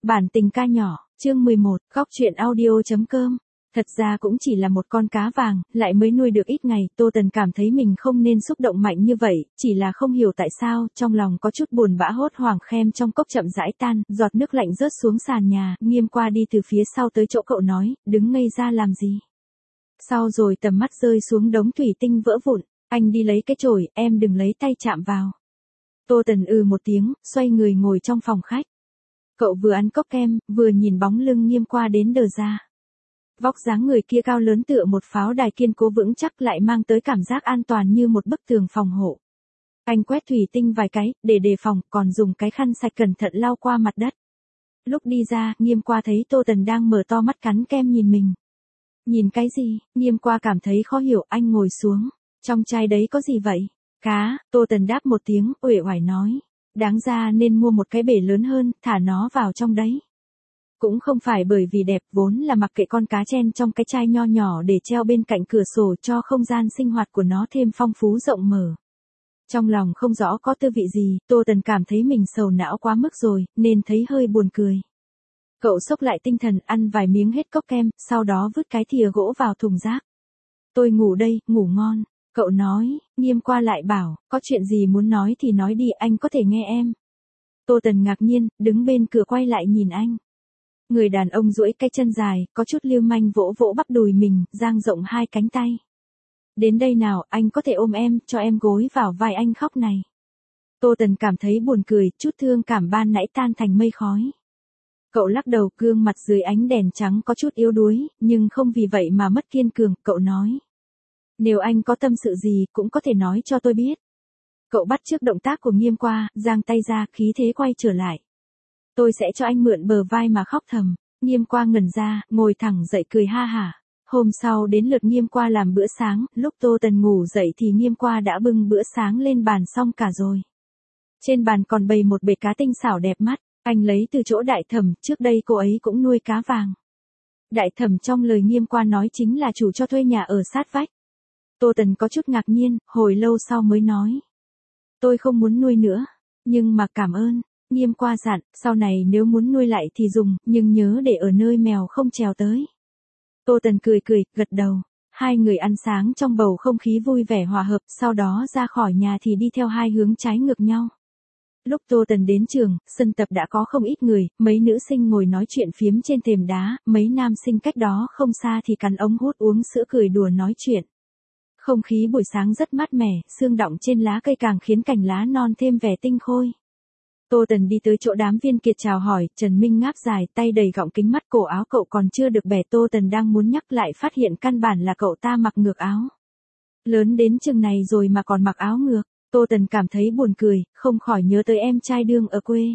Bản tình ca nhỏ, chương 11, góc truyện audio.com. Thật ra cũng chỉ là một con cá vàng, lại mới nuôi được ít ngày, Tô Tần cảm thấy mình không nên xúc động mạnh như vậy, chỉ là không hiểu tại sao, trong lòng có chút buồn bã hốt hoảng khem trong cốc chậm rãi tan, giọt nước lạnh rớt xuống sàn nhà, Nghiêm qua đi từ phía sau tới chỗ cậu nói, đứng ngây ra làm gì. Sau rồi tầm mắt rơi xuống đống thủy tinh vỡ vụn, anh đi lấy cái chổi, em đừng lấy tay chạm vào. Tô Tần một tiếng, xoay người ngồi trong phòng khách. Cậu vừa ăn cốc kem, vừa nhìn bóng lưng Nghiêm qua đến đờ ra. Vóc dáng người kia cao lớn tựa một pháo đài kiên cố vững chắc lại mang tới cảm giác an toàn như một bức tường phòng hộ. Anh quét thủy tinh vài cái, để đề phòng, còn dùng cái khăn sạch cẩn thận lau qua mặt đất. Lúc đi ra, Nghiêm qua thấy Tô Tần đang mở to mắt cắn kem nhìn mình. Nhìn cái gì? Nghiêm qua cảm thấy khó hiểu, anh ngồi xuống. Trong chai đấy có gì vậy? Cá, Tô Tần đáp một tiếng, uể oải nói. Đáng ra nên mua một cái bể lớn hơn, thả nó vào trong đấy. Cũng không phải bởi vì đẹp, vốn là mặc kệ con cá chen trong cái chai nho nhỏ để treo bên cạnh cửa sổ cho không gian sinh hoạt của nó thêm phong phú rộng mở. Trong lòng không rõ có tư vị gì, Tô Tần cảm thấy mình sầu não quá mức rồi, nên thấy hơi buồn cười. Cậu xốc lại tinh thần ăn vài miếng hết cốc kem, sau đó vứt cái thìa gỗ vào thùng rác. Tôi ngủ đây, ngủ ngon. Cậu nói, Nghiêm qua lại bảo, có chuyện gì muốn nói thì nói đi, anh có thể nghe em. Tô Tần ngạc nhiên, đứng bên cửa quay lại nhìn anh. Người đàn ông duỗi cái chân dài, có chút lưu manh vỗ vỗ bắp đùi mình, dang rộng hai cánh tay. Đến đây nào, anh có thể ôm em, cho em gối vào vai anh khóc này. Tô Tần cảm thấy buồn cười, chút thương cảm ban nãy tan thành mây khói. Cậu lắc đầu, gương mặt dưới ánh đèn trắng có chút yếu đuối, nhưng không vì vậy mà mất kiên cường, cậu nói. Nếu anh có tâm sự gì, cũng có thể nói cho tôi biết. Cậu bắt chước động tác của Nghiêm qua, giang tay ra, khí thế quay trở lại. Tôi sẽ cho anh mượn bờ vai mà khóc thầm. Nghiêm qua ngẩn ra, ngồi thẳng dậy cười ha hả. Hôm sau đến lượt Nghiêm qua làm bữa sáng, lúc Tô Tần ngủ dậy thì Nghiêm qua đã bưng bữa sáng lên bàn xong cả rồi. Trên bàn còn bày một bể cá tinh xảo đẹp mắt, anh lấy từ chỗ Đại Thẩm, trước đây cô ấy cũng nuôi cá vàng. Đại Thẩm trong lời Nghiêm qua nói chính là chủ cho thuê nhà ở sát vách. Tô Tần có chút ngạc nhiên, hồi lâu sau mới nói. Tôi không muốn nuôi nữa, nhưng mà cảm ơn. Nghiêm qua dặn, sau này nếu muốn nuôi lại thì dùng, nhưng nhớ để ở nơi mèo không trèo tới. Tô Tần cười cười, gật đầu. Hai người ăn sáng trong bầu không khí vui vẻ hòa hợp, sau đó ra khỏi nhà thì đi theo hai hướng trái ngược nhau. Lúc Tô Tần đến trường, sân tập đã có không ít người, mấy nữ sinh ngồi nói chuyện phiếm trên thềm đá, mấy nam sinh cách đó không xa thì cắn ống hút uống sữa cười đùa nói chuyện. Không khí buổi sáng rất mát mẻ, sương đọng trên lá cây càng khiến cành lá non thêm vẻ tinh khôi. Tô Tần đi tới chỗ Đám Viên Kiệt chào hỏi, Trần Minh ngáp dài, tay đầy gọng kính mắt, cổ áo cậu còn chưa được bẻ. Tô Tần đang muốn nhắc lại phát hiện căn bản là cậu ta mặc ngược áo. Lớn đến chừng này rồi mà còn mặc áo ngược, Tô Tần cảm thấy buồn cười, không khỏi nhớ tới em trai đương ở quê.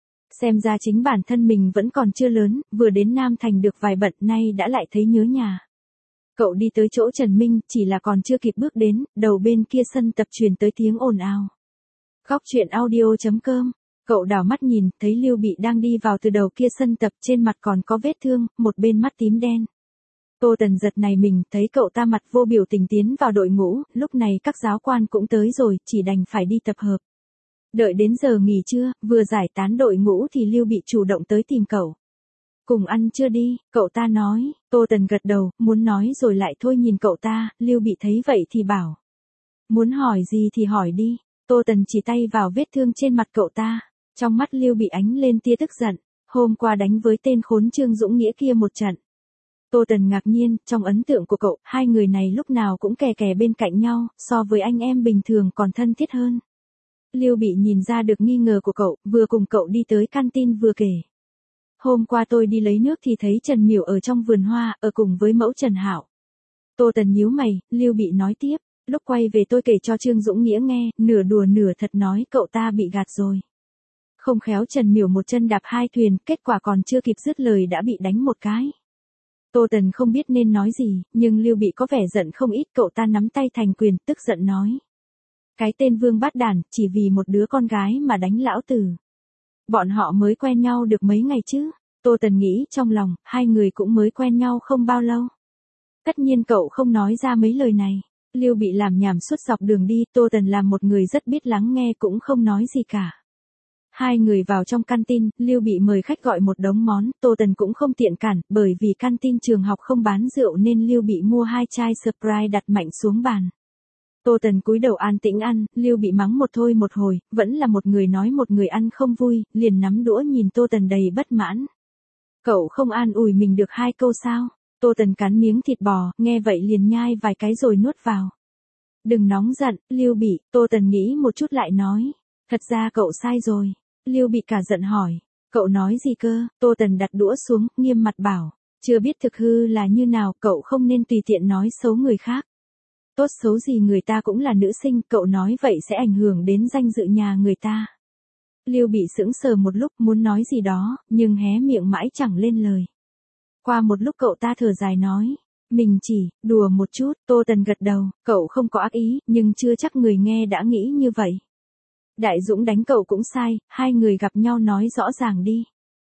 Xem ra chính bản thân mình vẫn còn chưa lớn, vừa đến Nam Thành được vài bận nay đã lại thấy nhớ nhà. Cậu đi tới chỗ Trần Minh, chỉ là còn chưa kịp bước đến, đầu bên kia sân tập truyền tới tiếng ồn ào. Góc truyện audio.com. Cậu đảo mắt nhìn, thấy Lưu Bị đang đi vào từ đầu kia sân tập, trên mặt còn có vết thương, một bên mắt tím đen. Tô Tần giật này mình, thấy cậu ta mặt vô biểu tình tiến vào đội ngũ, lúc này các giáo quan cũng tới rồi, chỉ đành phải đi tập hợp. Đợi đến giờ nghỉ trưa, vừa giải tán đội ngũ thì Lưu Bị chủ động tới tìm cậu. Cùng ăn trưa đi, cậu ta nói. Tô Tần gật đầu, muốn nói rồi lại thôi nhìn cậu ta, Lưu Bị thấy vậy thì bảo. Muốn hỏi gì thì hỏi đi. Tô Tần chỉ tay vào vết thương trên mặt cậu ta. Trong mắt Lưu Bị ánh lên tia tức giận, hôm qua đánh với tên khốn Trương Dũng Nghĩa kia một trận. Tô Tần ngạc nhiên, trong ấn tượng của cậu, hai người này lúc nào cũng kè kè bên cạnh nhau, so với anh em bình thường còn thân thiết hơn. Lưu Bị nhìn ra được nghi ngờ của cậu, vừa cùng cậu đi tới canteen vừa kể. Hôm qua tôi đi lấy nước thì thấy Trần Miểu ở trong vườn hoa, ở cùng với mẫu Trần Hạo. Tô Tần nhíu mày, Lưu Bị nói tiếp, lúc quay về tôi kể cho Trương Dũng Nghĩa nghe, nửa đùa nửa thật nói cậu ta bị gạt rồi. Không khéo Trần Miểu một chân đạp hai thuyền, kết quả còn chưa kịp dứt lời đã bị đánh một cái. Tô Tần không biết nên nói gì, nhưng Lưu Bị có vẻ giận không ít, cậu ta nắm tay thành quyền, tức giận nói. Cái tên vương bát đản, chỉ vì một đứa con gái mà đánh lão tử. Bọn họ mới quen nhau được mấy ngày chứ. Tô Tần nghĩ trong lòng, hai người cũng mới quen nhau không bao lâu. Tất nhiên cậu không nói ra mấy lời này. Lưu Bị làm nhảm suốt dọc đường đi, Tô Tần là một người rất biết lắng nghe cũng không nói gì cả. Hai người vào trong canteen, Lưu Bị mời khách gọi một đống món, Tô Tần cũng không tiện cản, bởi vì canteen trường học không bán rượu nên Lưu Bị mua 2 chai Sprite đặt mạnh xuống bàn. Tô Tần cúi đầu an tĩnh ăn, Lưu Bị mắng một thôi một hồi, vẫn là một người nói một người ăn không vui, liền nắm đũa nhìn Tô Tần đầy bất mãn. Cậu không an ủi mình được 2 câu sao? Tô Tần cắn miếng thịt bò, nghe vậy liền nhai vài cái rồi nuốt vào. Đừng nóng giận, Lưu Bị, Tô Tần nghĩ một chút lại nói. Thật ra cậu sai rồi. Lưu Bị cả giận hỏi. Cậu nói gì cơ? Tô Tần đặt đũa xuống, nghiêm mặt bảo. Chưa biết thực hư là như nào, cậu không nên tùy tiện nói xấu người khác. Tốt xấu gì người ta cũng là nữ sinh, cậu nói vậy sẽ ảnh hưởng đến danh dự nhà người ta. Lưu Bị sững sờ một lúc muốn nói gì đó, nhưng hé miệng mãi chẳng lên lời. Qua một lúc cậu ta thở dài nói. Mình chỉ, đùa một chút, Tô Tần gật đầu, cậu không có ác ý, nhưng chưa chắc người nghe đã nghĩ như vậy. Đại Dũng đánh cậu cũng sai, hai người gặp nhau nói rõ ràng đi.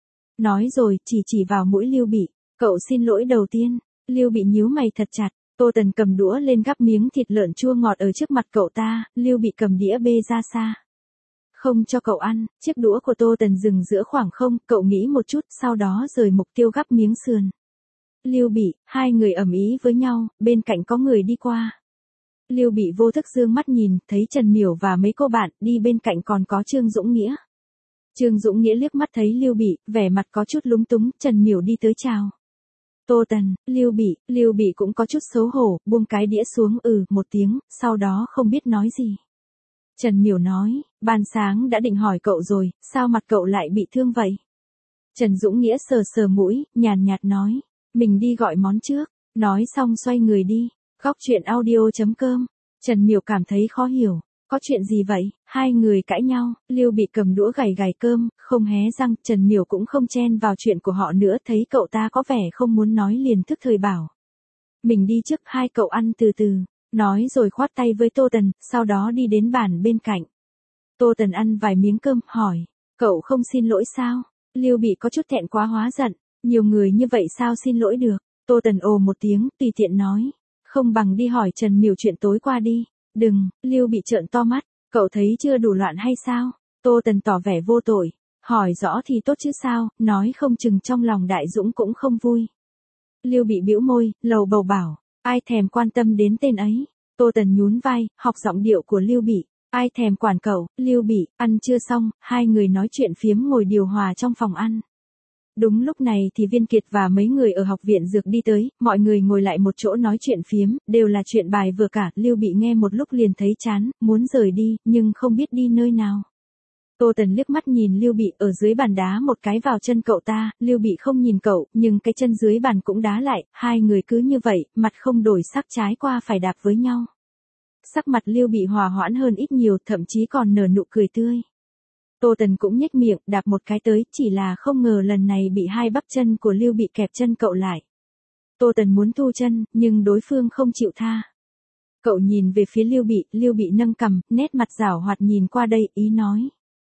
Nói rồi, chỉ vào mũi Lưu Bị, cậu xin lỗi đầu tiên. Lưu Bị nhíu mày thật chặt, Tô Tần cầm đũa lên gắp miếng thịt lợn chua ngọt ở trước mặt cậu ta, Lưu Bị cầm đĩa bê ra xa. Không cho cậu ăn, chiếc đũa của Tô Tần dừng giữa khoảng không, cậu nghĩ một chút, sau đó rời mục tiêu gắp miếng sườn. Lưu Bị, hai người ầm ĩ với nhau, bên cạnh có người đi qua. Lưu Bị vô thức dương mắt nhìn, thấy Trần Miểu và mấy cô bạn, đi bên cạnh còn có Trương Dũng Nghĩa. Trương Dũng Nghĩa liếc mắt thấy Lưu Bị, vẻ mặt có chút lúng túng, Trần Miểu đi tới chào. Tô Tần, Lưu Bị cũng có chút xấu hổ, buông cái đĩa xuống một tiếng, sau đó không biết nói gì. Trần Miểu nói, ban sáng đã định hỏi cậu rồi, sao mặt cậu lại bị thương vậy? Trần Dũng Nghĩa sờ sờ mũi, nhàn nhạt nói, mình đi gọi món trước, nói xong xoay người đi. Góc truyện audio.com. Trần Miểu cảm thấy khó hiểu, có chuyện gì vậy? Hai người cãi nhau, Lưu Bị cầm đũa gảy cơm, không hé răng, Trần Miểu cũng không chen vào chuyện của họ nữa, thấy cậu ta có vẻ không muốn nói liền thức thời bảo. Mình đi trước, hai cậu ăn từ từ, nói rồi khoát tay với Tô Tần, sau đó đi đến bàn bên cạnh. Tô Tần ăn vài miếng cơm, hỏi, cậu không xin lỗi sao? Lưu Bị có chút thẹn quá hóa giận, nhiều người như vậy sao xin lỗi được? Tô Tần ồ một tiếng, tùy tiện nói. Không bằng đi hỏi Trần Miểu chuyện tối qua đi. Đừng, Lưu Bị trợn to mắt, cậu thấy chưa đủ loạn hay sao? Tô Tần tỏ vẻ vô tội, hỏi rõ thì tốt chứ sao, nói không chừng trong lòng Đại Dũng cũng không vui. Lưu Bị bĩu môi, lầu bầu bảo, ai thèm quan tâm đến tên ấy. Tô Tần nhún vai, học giọng điệu của Lưu Bị, ai thèm quản cậu. Lưu Bị, ăn chưa xong, hai người nói chuyện phiếm ngồi điều hòa trong phòng ăn. Đúng lúc này thì Viên Kiệt và mấy người ở học viện dược đi tới, mọi người ngồi lại một chỗ nói chuyện phiếm, đều là chuyện bài vừa cả, Lưu Bị nghe một lúc liền thấy chán, muốn rời đi, nhưng không biết đi nơi nào. Tô Tần liếc mắt nhìn Lưu Bị ở dưới bàn đá một cái vào chân cậu ta, Lưu Bị không nhìn cậu, nhưng cái chân dưới bàn cũng đá lại, hai người cứ như vậy, mặt không đổi sắc trái qua phải đạp với nhau. Sắc mặt Lưu Bị hòa hoãn hơn ít nhiều, thậm chí còn nở nụ cười tươi. Tô Tần cũng nhếch miệng, đạp một cái tới, chỉ là không ngờ lần này bị hai bắp chân của Lưu Bị kẹp chân cậu lại. Tô Tần muốn thu chân, nhưng đối phương không chịu tha. Cậu nhìn về phía Lưu Bị nâng cằm, nét mặt giảo hoạt nhìn qua đây, ý nói.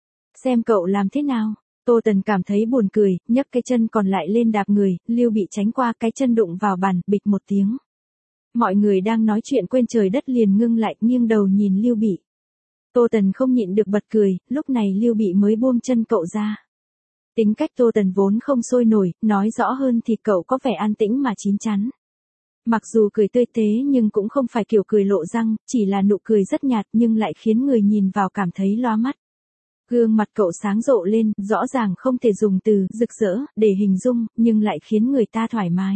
Xem cậu làm thế nào. Tô Tần cảm thấy buồn cười, nhấc cái chân còn lại lên đạp người, Lưu Bị tránh qua, cái chân đụng vào bàn, bịch một tiếng. Mọi người đang nói chuyện quên trời đất liền ngưng lại, nghiêng đầu nhìn Lưu Bị. Tô Tần không nhịn được bật cười, lúc này Lưu Bị mới buông chân cậu ra. Tính cách Tô Tần vốn không sôi nổi, nói rõ hơn thì cậu có vẻ an tĩnh mà chín chắn. Mặc dù cười tươi tế nhưng cũng không phải kiểu cười lộ răng, chỉ là nụ cười rất nhạt nhưng lại khiến người nhìn vào cảm thấy loa mắt. Gương mặt cậu sáng rộ lên, rõ ràng không thể dùng từ rực rỡ để hình dung, nhưng lại khiến người ta thoải mái.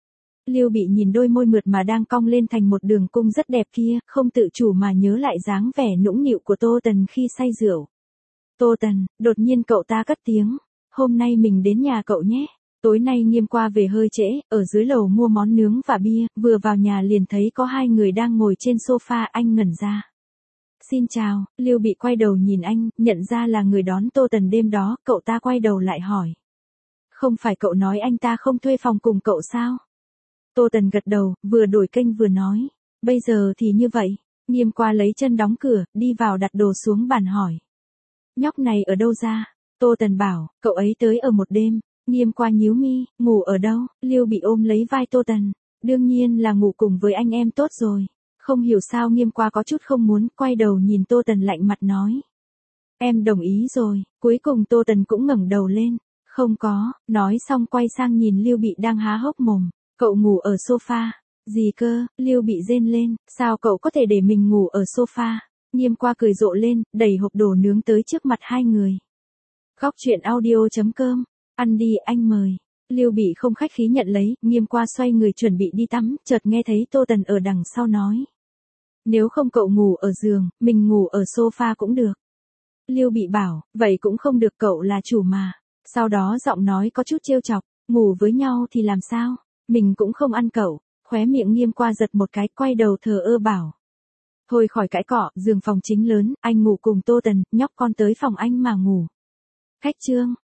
Lưu Bị nhìn đôi môi mượt mà đang cong lên thành một đường cung rất đẹp kia, không tự chủ mà nhớ lại dáng vẻ nũng nịu của Tô Tần khi say rượu. Tô Tần, đột nhiên cậu ta cất tiếng, hôm nay mình đến nhà cậu nhé. Tối nay Nghiêm qua về hơi trễ, ở dưới lầu mua món nướng và bia, vừa vào nhà liền thấy có hai người đang ngồi trên sofa, anh ngẩn ra. Xin chào, Lưu Bị quay đầu nhìn anh, nhận ra là người đón Tô Tần đêm đó, cậu ta quay đầu lại hỏi. Không phải cậu nói anh ta không thuê phòng cùng cậu sao? Tô Tần gật đầu, vừa đổi kênh vừa nói. Bây giờ thì như vậy. Nghiêm qua lấy chân đóng cửa, đi vào đặt đồ xuống bàn hỏi. Nhóc này ở đâu ra? Tô Tần bảo, cậu ấy tới ở một đêm. Nghiêm qua nhíu mi, ngủ ở đâu? Lưu Bị ôm lấy vai Tô Tần. Đương nhiên là ngủ cùng với anh em tốt rồi. Không hiểu sao Nghiêm qua có chút không muốn, quay đầu nhìn Tô Tần lạnh mặt nói. Em đồng ý rồi, cuối cùng Tô Tần cũng ngẩng đầu lên. Không có, nói xong quay sang nhìn Lưu Bị đang há hốc mồm. Cậu ngủ ở sofa. Gì cơ, Lưu Bị rên lên, sao cậu có thể để mình ngủ ở sofa? Nghiêm Qua cười rộ lên, đẩy hộp đồ nướng tới trước mặt hai người. Góc truyện audio.com, ăn đi anh mời. Lưu Bị không khách khí nhận lấy, Nghiêm Qua xoay người chuẩn bị đi tắm, chợt nghe thấy Tô Tần ở đằng sau nói. Nếu không cậu ngủ ở giường, mình ngủ ở sofa cũng được. Lưu Bị bảo, vậy cũng không được, cậu là chủ mà. Sau đó giọng nói có chút trêu chọc, ngủ với nhau thì làm sao? Mình cũng không ăn cậu. Khóe miệng Nghiêm Qua giật một cái, quay đầu thờ ơ bảo. Thôi khỏi cãi cọ, giường phòng chính lớn, anh ngủ cùng Tô Tần, nhóc con tới phòng anh mà ngủ. Khách trương.